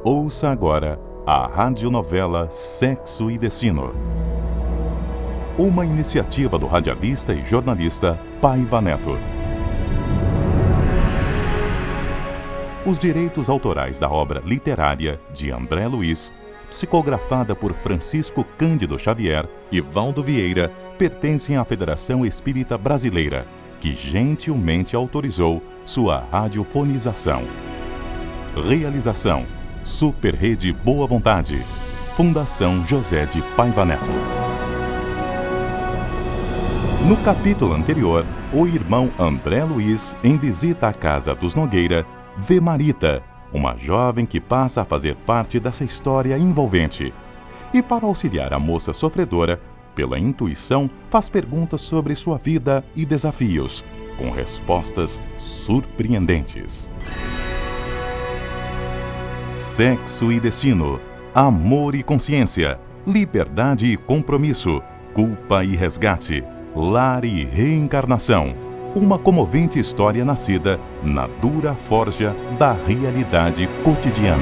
Ouça agora a radionovela Sexo e Destino. Uma iniciativa do radialista e jornalista Paiva Neto. Os direitos autorais da obra literária de André Luiz, psicografada por Francisco Cândido Xavier e Valdo Vieira, pertencem à Federação Espírita Brasileira, que gentilmente autorizou sua radiofonização. Realização: Super Rede Boa Vontade, Fundação José de Paiva Neto. No capítulo anterior, o irmão André Luiz, em visita à casa dos Nogueira, vê Marita, uma jovem que passa a fazer parte dessa história envolvente. E para auxiliar a moça sofredora, pela intuição, faz perguntas sobre sua vida e desafios, com respostas surpreendentes. Sexo e destino, amor e consciência, liberdade e compromisso, culpa e resgate, lar e reencarnação. Uma comovente história nascida na dura forja da realidade cotidiana.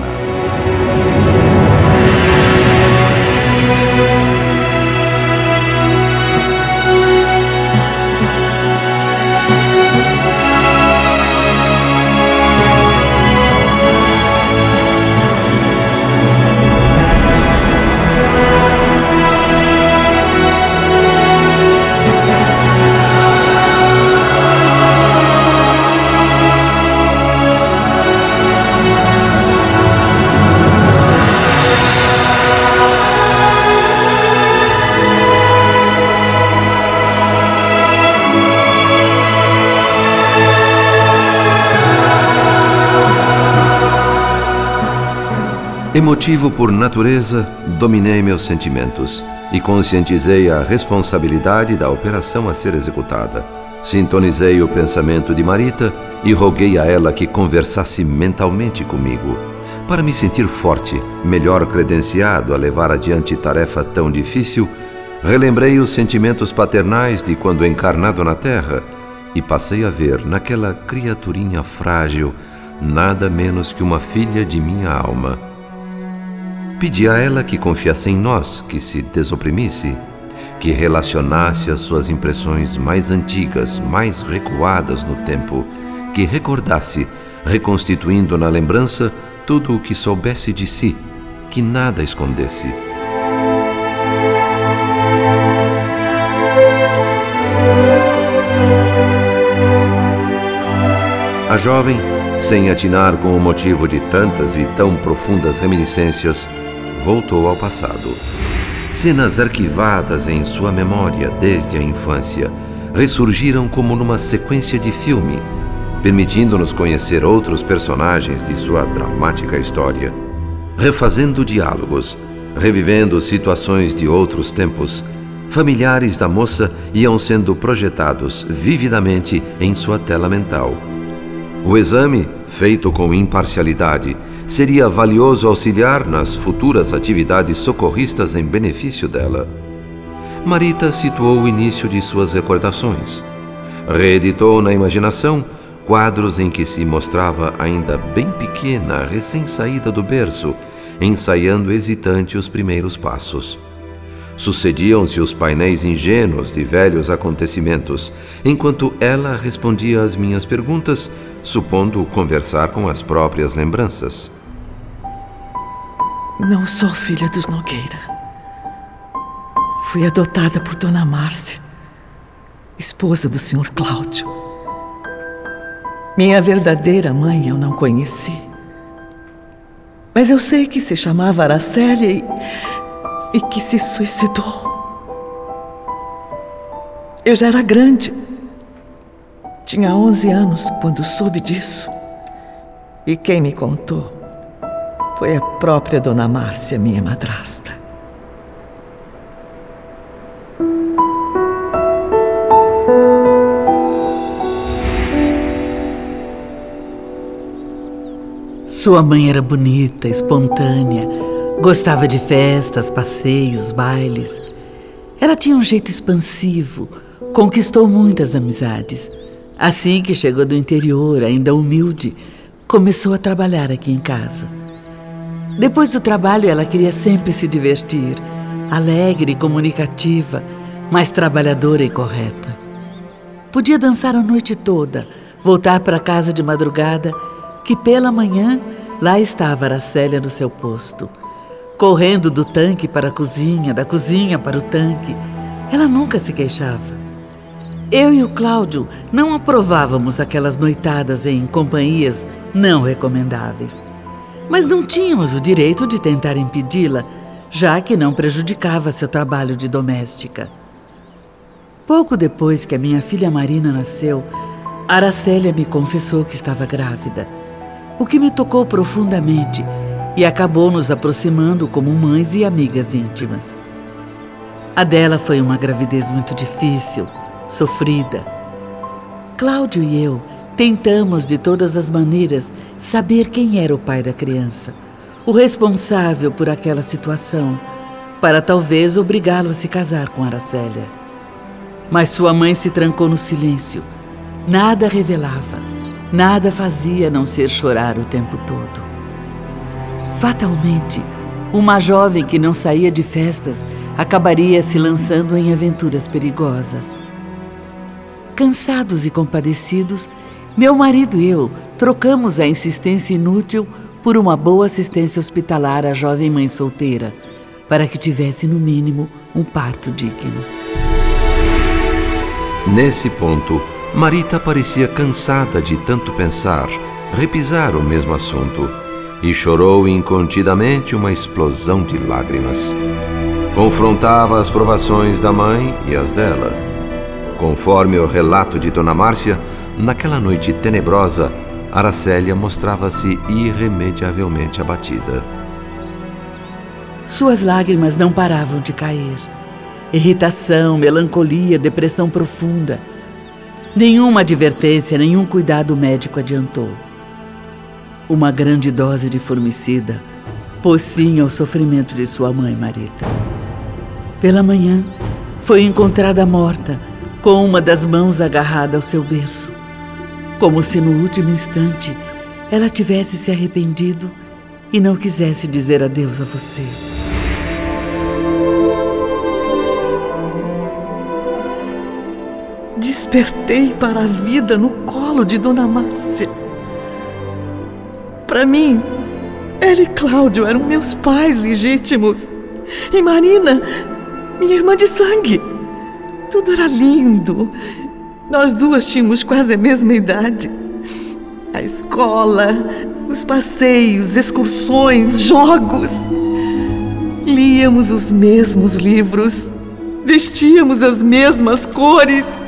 Emotivo por natureza, dominei meus sentimentos e conscientizei a responsabilidade da operação a ser executada. Sintonizei o pensamento de Marita e roguei a ela que conversasse mentalmente comigo. Para me sentir forte, melhor credenciado a levar adiante tarefa tão difícil, relembrei os sentimentos paternais de quando encarnado na Terra e passei a ver naquela criaturinha frágil nada menos que uma filha de minha alma. Pedi a ela que confiasse em nós, que se desoprimisse, que relacionasse as suas impressões mais antigas, mais recuadas no tempo, que recordasse, reconstituindo na lembrança tudo o que soubesse de si, que nada escondesse. A jovem, sem atinar com o motivo de tantas e tão profundas reminiscências, voltou ao passado. Cenas arquivadas em sua memória desde a infância ressurgiram como numa sequência de filme, permitindo-nos conhecer outros personagens de sua dramática história. Refazendo diálogos, revivendo situações de outros tempos, familiares da moça iam sendo projetados vividamente em sua tela mental. O exame, feito com imparcialidade, seria valioso auxiliar nas futuras atividades socorristas em benefício dela. Marita situou o início de suas recordações. Reeditou na imaginação quadros em que se mostrava ainda bem pequena, recém-saída do berço, ensaiando hesitante os primeiros passos. Sucediam-se os painéis ingênuos de velhos acontecimentos, enquanto ela respondia às minhas perguntas, supondo conversar com as próprias lembranças. Não sou filha dos Nogueira. Fui adotada por Dona Márcia, esposa do Sr. Cláudio. Minha verdadeira mãe eu não conheci. Mas eu sei que se chamava Aracélia e que se suicidou. Eu já era grande. Tinha 11 anos quando soube disso. E quem me contou foi a própria Dona Márcia, minha madrasta. Sua mãe era bonita, espontânea, gostava de festas, passeios, bailes. Ela tinha um jeito expansivo, conquistou muitas amizades. Assim que chegou do interior, ainda humilde, começou a trabalhar aqui em casa. Depois do trabalho, ela queria sempre se divertir, alegre e comunicativa, mas trabalhadora e correta. Podia dançar a noite toda, voltar para casa de madrugada, que pela manhã lá estava Aracélia no seu posto, correndo do tanque para a cozinha, da cozinha para o tanque. Ela nunca se queixava. Eu e o Cláudio não aprovávamos aquelas noitadas em companhias não recomendáveis, mas não tínhamos o direito de tentar impedi-la, já que não prejudicava seu trabalho de doméstica. Pouco depois que a minha filha Marina nasceu, Aracélia me confessou que estava grávida, o que me tocou profundamente e acabou nos aproximando como mães e amigas íntimas. A dela foi uma gravidez muito difícil, sofrida. Cláudio e eu tentamos de todas as maneiras saber quem era o pai da criança, o responsável por aquela situação, para talvez obrigá-lo a se casar com Aracélia. Mas sua mãe se trancou no silêncio. Nada revelava, nada fazia a não ser chorar o tempo todo. Fatalmente, uma jovem que não saía de festas acabaria se lançando em aventuras perigosas. Cansados e compadecidos, meu marido e eu trocamos a insistência inútil por uma boa assistência hospitalar à jovem mãe solteira, para que tivesse, no mínimo, um parto digno. Nesse ponto, Marita parecia cansada de tanto pensar, repisar o mesmo assunto, e chorou incontidamente uma explosão de lágrimas. Confrontava as provações da mãe e as dela. Conforme o relato de Dona Márcia, naquela noite tenebrosa, Aracélia mostrava-se irremediavelmente abatida. Suas lágrimas não paravam de cair. Irritação, melancolia, depressão profunda. Nenhuma advertência, nenhum cuidado médico adiantou. Uma grande dose de formicida pôs fim ao sofrimento de sua mãe, Marita. Pela manhã, foi encontrada morta, com uma das mãos agarrada ao seu berço, como se no último instante ela tivesse se arrependido e não quisesse dizer adeus a você. Despertei para a vida no colo de Dona Márcia. Para mim, ela e Cláudio eram meus pais legítimos. E Marina, minha irmã de sangue. Tudo era lindo. Nós duas tínhamos quase a mesma idade. A escola, os passeios, excursões, jogos. Líamos os mesmos livros. Vestíamos as mesmas cores.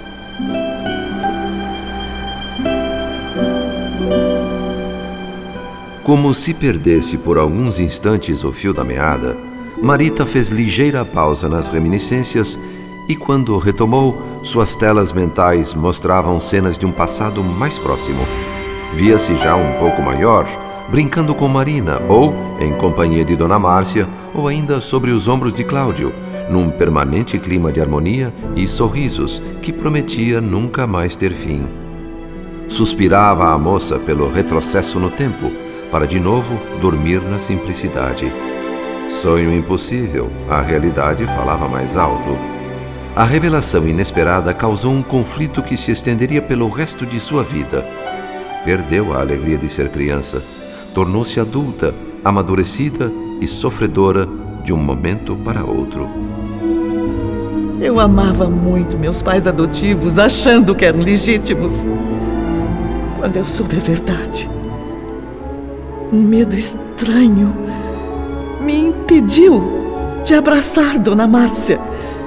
Como se perdesse por alguns instantes o fio da meada, Marita fez ligeira pausa nas reminiscências e, quando retomou, suas telas mentais mostravam cenas de um passado mais próximo. Via-se já um pouco maior, brincando com Marina, ou em companhia de Dona Márcia, ou ainda sobre os ombros de Cláudio, num permanente clima de harmonia e sorrisos que prometia nunca mais ter fim. Suspirava a moça pelo retrocesso no tempo, para de novo dormir na simplicidade. Sonho impossível, a realidade falava mais alto. A revelação inesperada causou um conflito que se estenderia pelo resto de sua vida. Perdeu a alegria de ser criança, tornou-se adulta, amadurecida e sofredora de um momento para outro. Eu amava muito meus pais adotivos, achando que eram legítimos. Quando eu soube a verdade, um medo estranho me impediu de abraçar Dona Márcia.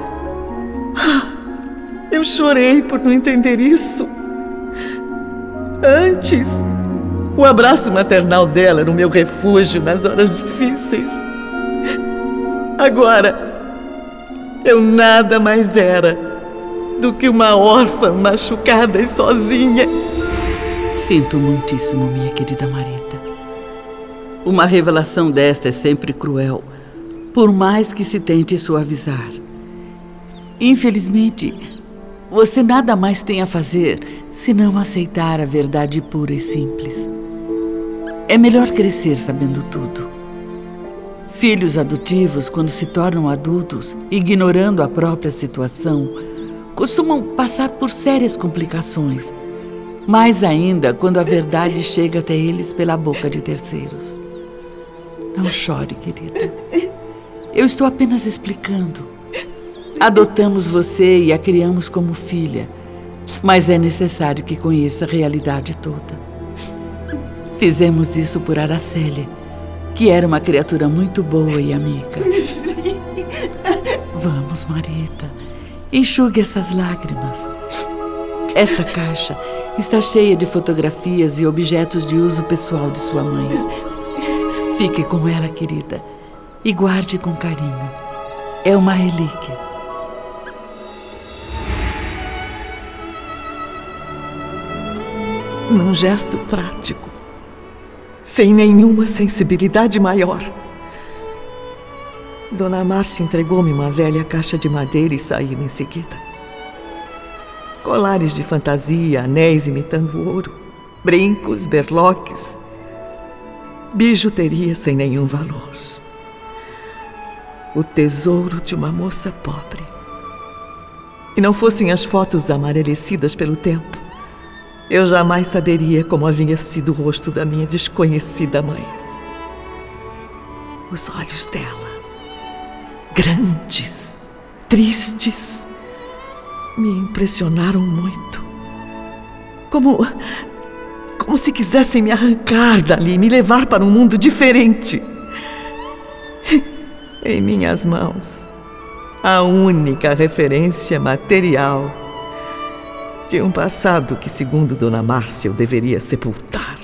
Eu chorei por não entender isso. Antes, o abraço maternal dela era o meu refúgio nas horas difíceis. Agora, eu nada mais era do que uma órfã machucada e sozinha. Sinto muitíssimo, minha querida Marita. Uma revelação desta é sempre cruel, por mais que se tente suavizar. Infelizmente, você nada mais tem a fazer senão aceitar a verdade pura e simples. É melhor crescer sabendo tudo, Filhos adotivos, quando se tornam adultos, ignorando a própria situação, costumam passar por sérias complicações. Mais ainda quando a verdade chega até eles pela boca de terceiros. Não chore, querida. Eu estou apenas explicando. Adotamos você e a criamos como filha, mas é necessário que conheça a realidade toda. Fizemos isso por Aracélia, que era uma criatura muito boa e amiga. Vamos, Marita, enxugue essas lágrimas. Esta caixa está cheia de fotografias e objetos de uso pessoal de sua mãe. Fique com ela, querida, e guarde com carinho. É uma relíquia. Num gesto prático, sem nenhuma sensibilidade maior, Dona Márcia entregou-me uma velha caixa de madeira e saiu em seguida. Colares de fantasia, anéis imitando ouro, brincos, berloques, bijuteria sem nenhum valor. O tesouro de uma moça pobre. E não fossem as fotos amarelecidas pelo tempo, eu jamais saberia como havia sido o rosto da minha desconhecida mãe. Os olhos dela, grandes, tristes, me impressionaram muito. Como se quisessem me arrancar dali, me levar para um mundo diferente. Em minhas mãos, a única referência material de um passado que, segundo Dona Márcia, eu deveria sepultar.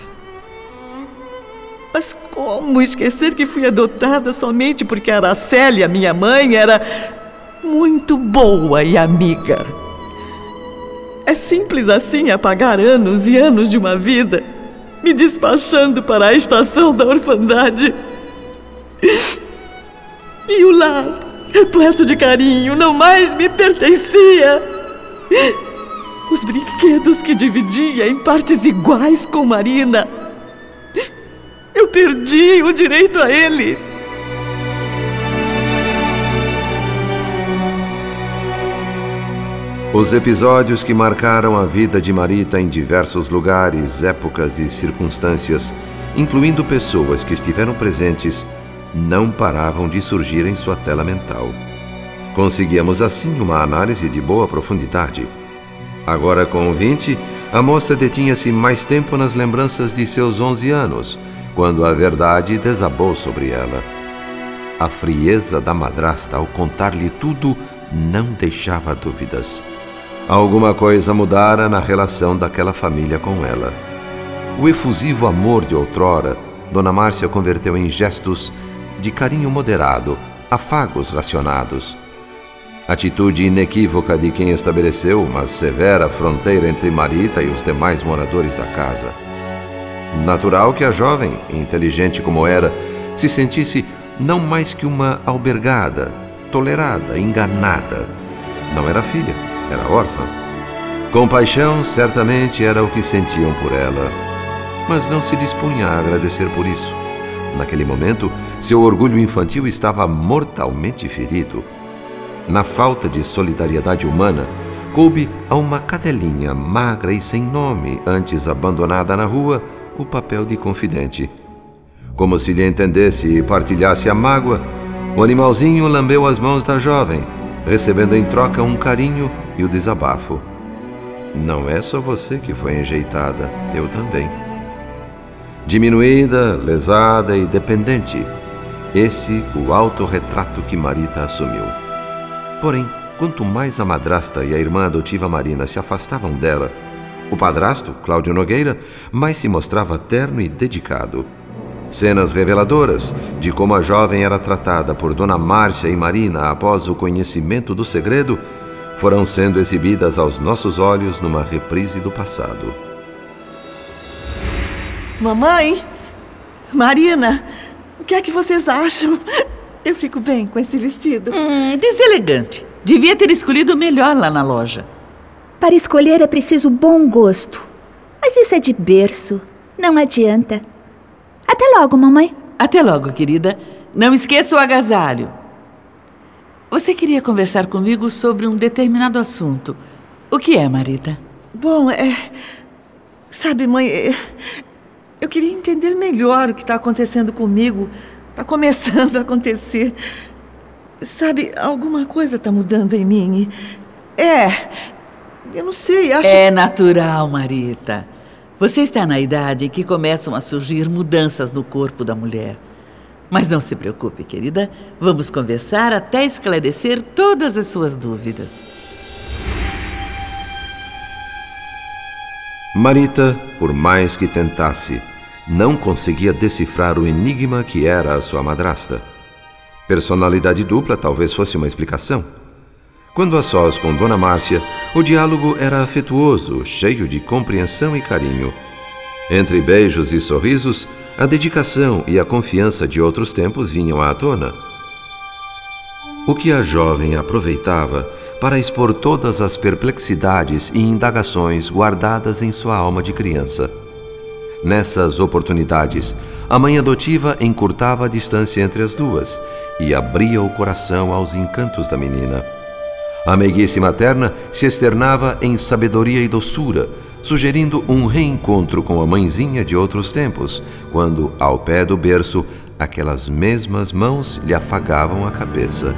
Mas como esquecer que fui adotada somente porque Aracélia, minha mãe, era muito boa e amiga? É simples assim apagar anos e anos de uma vida, me despachando para a estação da orfandade. E o lar, repleto de carinho, não mais me pertencia. Os brinquedos que dividia em partes iguais com Marina, eu perdi o direito a eles. Os episódios que marcaram a vida de Marita em diversos lugares, épocas e circunstâncias, incluindo pessoas que estiveram presentes, não paravam de surgir em sua tela mental. Conseguíamos assim uma análise de boa profundidade. Agora com 20, a moça detinha-se mais tempo nas lembranças de seus 11 anos, quando a verdade desabou sobre ela. A frieza da madrasta ao contar-lhe tudo não deixava dúvidas. Alguma coisa mudara na relação daquela família com ela. O efusivo amor de outrora, Dona Márcia converteu em gestos de carinho moderado, afagos racionados. Atitude inequívoca de quem estabeleceu uma severa fronteira entre Marita e os demais moradores da casa. Natural que a jovem, inteligente como era, se sentisse não mais que uma albergada, tolerada, enganada. Não era filha, era órfã. Compaixão certamente era o que sentiam por ela, mas não se dispunha a agradecer por isso. Naquele momento, seu orgulho infantil estava mortalmente ferido. Na falta de solidariedade humana, coube a uma cadelinha magra e sem nome, antes abandonada na rua, o papel de confidente. Como se lhe entendesse e partilhasse a mágoa, o animalzinho lambeu as mãos da jovem, recebendo em troca um carinho e o desabafo. Não é só você que foi enjeitada, eu também. Diminuída, lesada e dependente, esse o autorretrato que Marita assumiu. Porém, quanto mais a madrasta e a irmã adotiva Marina se afastavam dela, o padrasto, Cláudio Nogueira, mais se mostrava terno e dedicado. Cenas reveladoras de como a jovem era tratada por Dona Márcia e Marina após o conhecimento do segredo foram sendo exibidas aos nossos olhos numa reprise do passado. Mamãe, Marina, o que é que vocês acham? Eu fico bem com esse vestido. Deselegante. Devia ter escolhido o melhor lá na loja. Para escolher é preciso bom gosto. Mas isso é de berço. Não adianta. Até logo, mamãe. Até logo, querida. Não esqueça o agasalho. Você queria conversar comigo sobre um determinado assunto. O que é, Marita? Bom, sabe, mãe, eu queria entender melhor o que está acontecendo comigo. Está começando a acontecer. Sabe, alguma coisa está mudando em mim. Eu não sei, acho... É natural, Marita. Você está na idade em que começam a surgir mudanças no corpo da mulher. Mas não se preocupe, querida. Vamos conversar até esclarecer todas as suas dúvidas. Marita, por mais que tentasse, não conseguia decifrar o enigma que era a sua madrasta. Personalidade dupla talvez fosse uma explicação. Quando a sós com Dona Márcia, o diálogo era afetuoso, cheio de compreensão e carinho. Entre beijos e sorrisos, a dedicação e a confiança de outros tempos vinham à tona. O que a jovem aproveitava para expor todas as perplexidades e indagações guardadas em sua alma de criança. Nessas oportunidades, a mãe adotiva encurtava a distância entre as duas e abria o coração aos encantos da menina. A meiguice materna se externava em sabedoria e doçura, sugerindo um reencontro com a mãezinha de outros tempos, quando, ao pé do berço, aquelas mesmas mãos lhe afagavam a cabeça.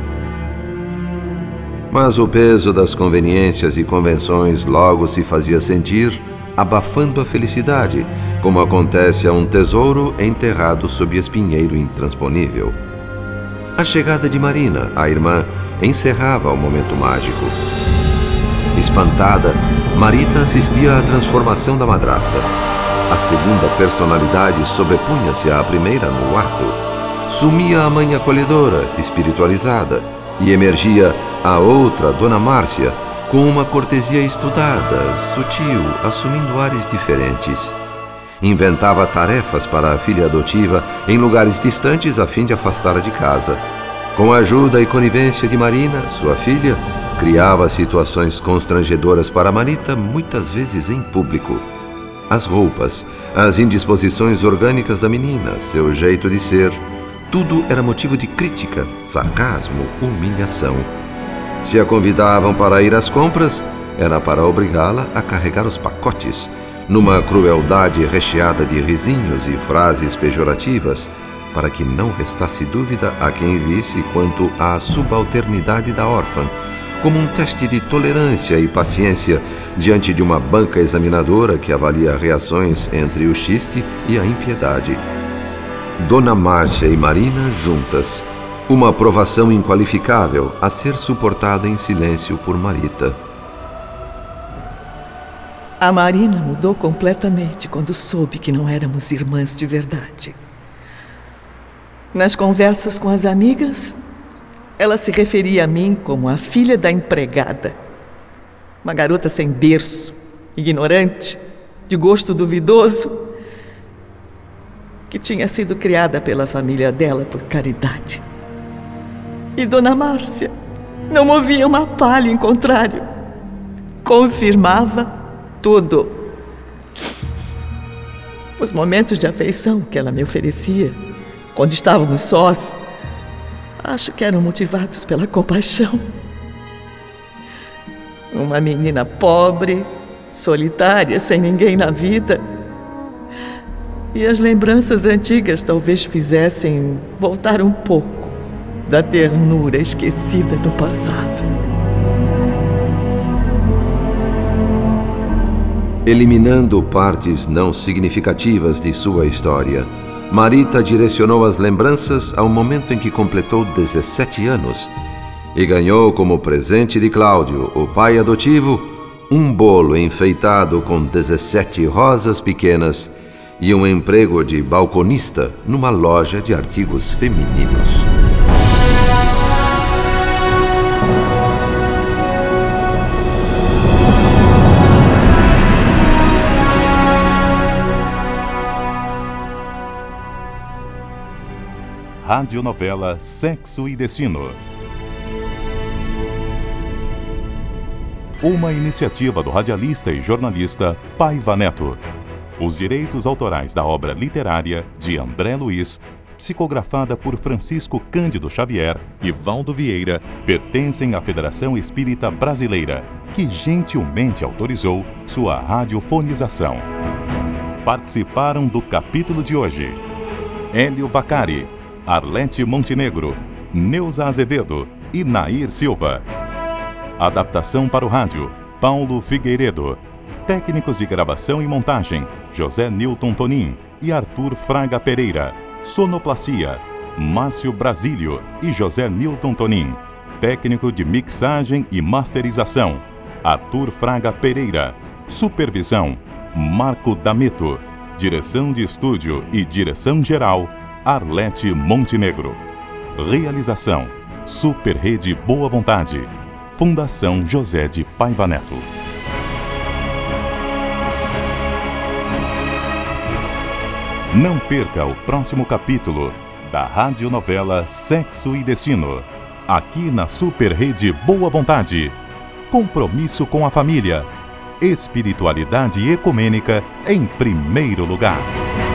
Mas o peso das conveniências e convenções logo se fazia sentir, abafando a felicidade, como acontece a um tesouro enterrado sob espinheiro intransponível. A chegada de Marina, a irmã, encerrava o momento mágico. Espantada, Marita assistia à transformação da madrasta. A segunda personalidade sobrepunha-se à primeira no ato. Sumia a mãe acolhedora, espiritualizada, e emergia a outra, Dona Márcia, com uma cortesia estudada, sutil, assumindo ares diferentes. Inventava tarefas para a filha adotiva em lugares distantes a fim de afastá-la de casa. Com a ajuda e conivência de Marina, sua filha, criava situações constrangedoras para Marita, muitas vezes em público. As roupas, as indisposições orgânicas da menina, seu jeito de ser, tudo era motivo de crítica, sarcasmo, humilhação. Se a convidavam para ir às compras, era para obrigá-la a carregar os pacotes, numa crueldade recheada de risinhos e frases pejorativas, para que não restasse dúvida a quem visse quanto à subalternidade da órfã, como um teste de tolerância e paciência diante de uma banca examinadora que avalia reações entre o xiste e a impiedade. Dona Márcia e Marina juntas, uma aprovação inqualificável a ser suportada em silêncio por Marita. A Marina mudou completamente quando soube que não éramos irmãs de verdade. Nas conversas com as amigas, ela se referia a mim como a filha da empregada. Uma garota sem berço, ignorante, de gosto duvidoso, que tinha sido criada pela família dela por caridade. E Dona Márcia não movia uma palha, em contrário, confirmava tudo. Os momentos de afeição que ela me oferecia, quando estávamos sós, acho que eram motivados pela compaixão. Uma menina pobre, solitária, sem ninguém na vida. E as lembranças antigas talvez fizessem voltar um pouco da ternura esquecida no passado. Eliminando partes não significativas de sua história, Marita direcionou as lembranças ao momento em que completou 17 anos e ganhou como presente de Cláudio, o pai adotivo, um bolo enfeitado com 17 rosas pequenas e um emprego de balconista numa loja de artigos femininos. Radionovela Sexo e Destino. Uma iniciativa do radialista e jornalista Paiva Neto. Os direitos autorais da obra literária de André Luiz psicografada por Francisco Cândido Xavier e Valdo Vieira, pertencem à Federação Espírita Brasileira, que gentilmente autorizou sua radiofonização. Participaram do capítulo de hoje Hélio Vacari, Arlete Montenegro, Neuza Azevedo e Nair Silva. Adaptação para o rádio, Paulo Figueiredo. Técnicos de gravação e montagem, José Newton Tonin e Arthur Fraga Pereira. Sonoplastia, Márcio Brasílio e José Newton Tonin. Técnico de mixagem e masterização, Arthur Fraga Pereira. Supervisão, Marco D'Ameto. Direção de estúdio e direção geral, Arlete Montenegro. Realização, Super Rede Boa Vontade. Fundação José de Paiva Neto. Não perca o próximo capítulo da radionovela Sexo e Destino, aqui na Super Rede Boa Vontade. Compromisso com a família. Espiritualidade ecumênica em primeiro lugar.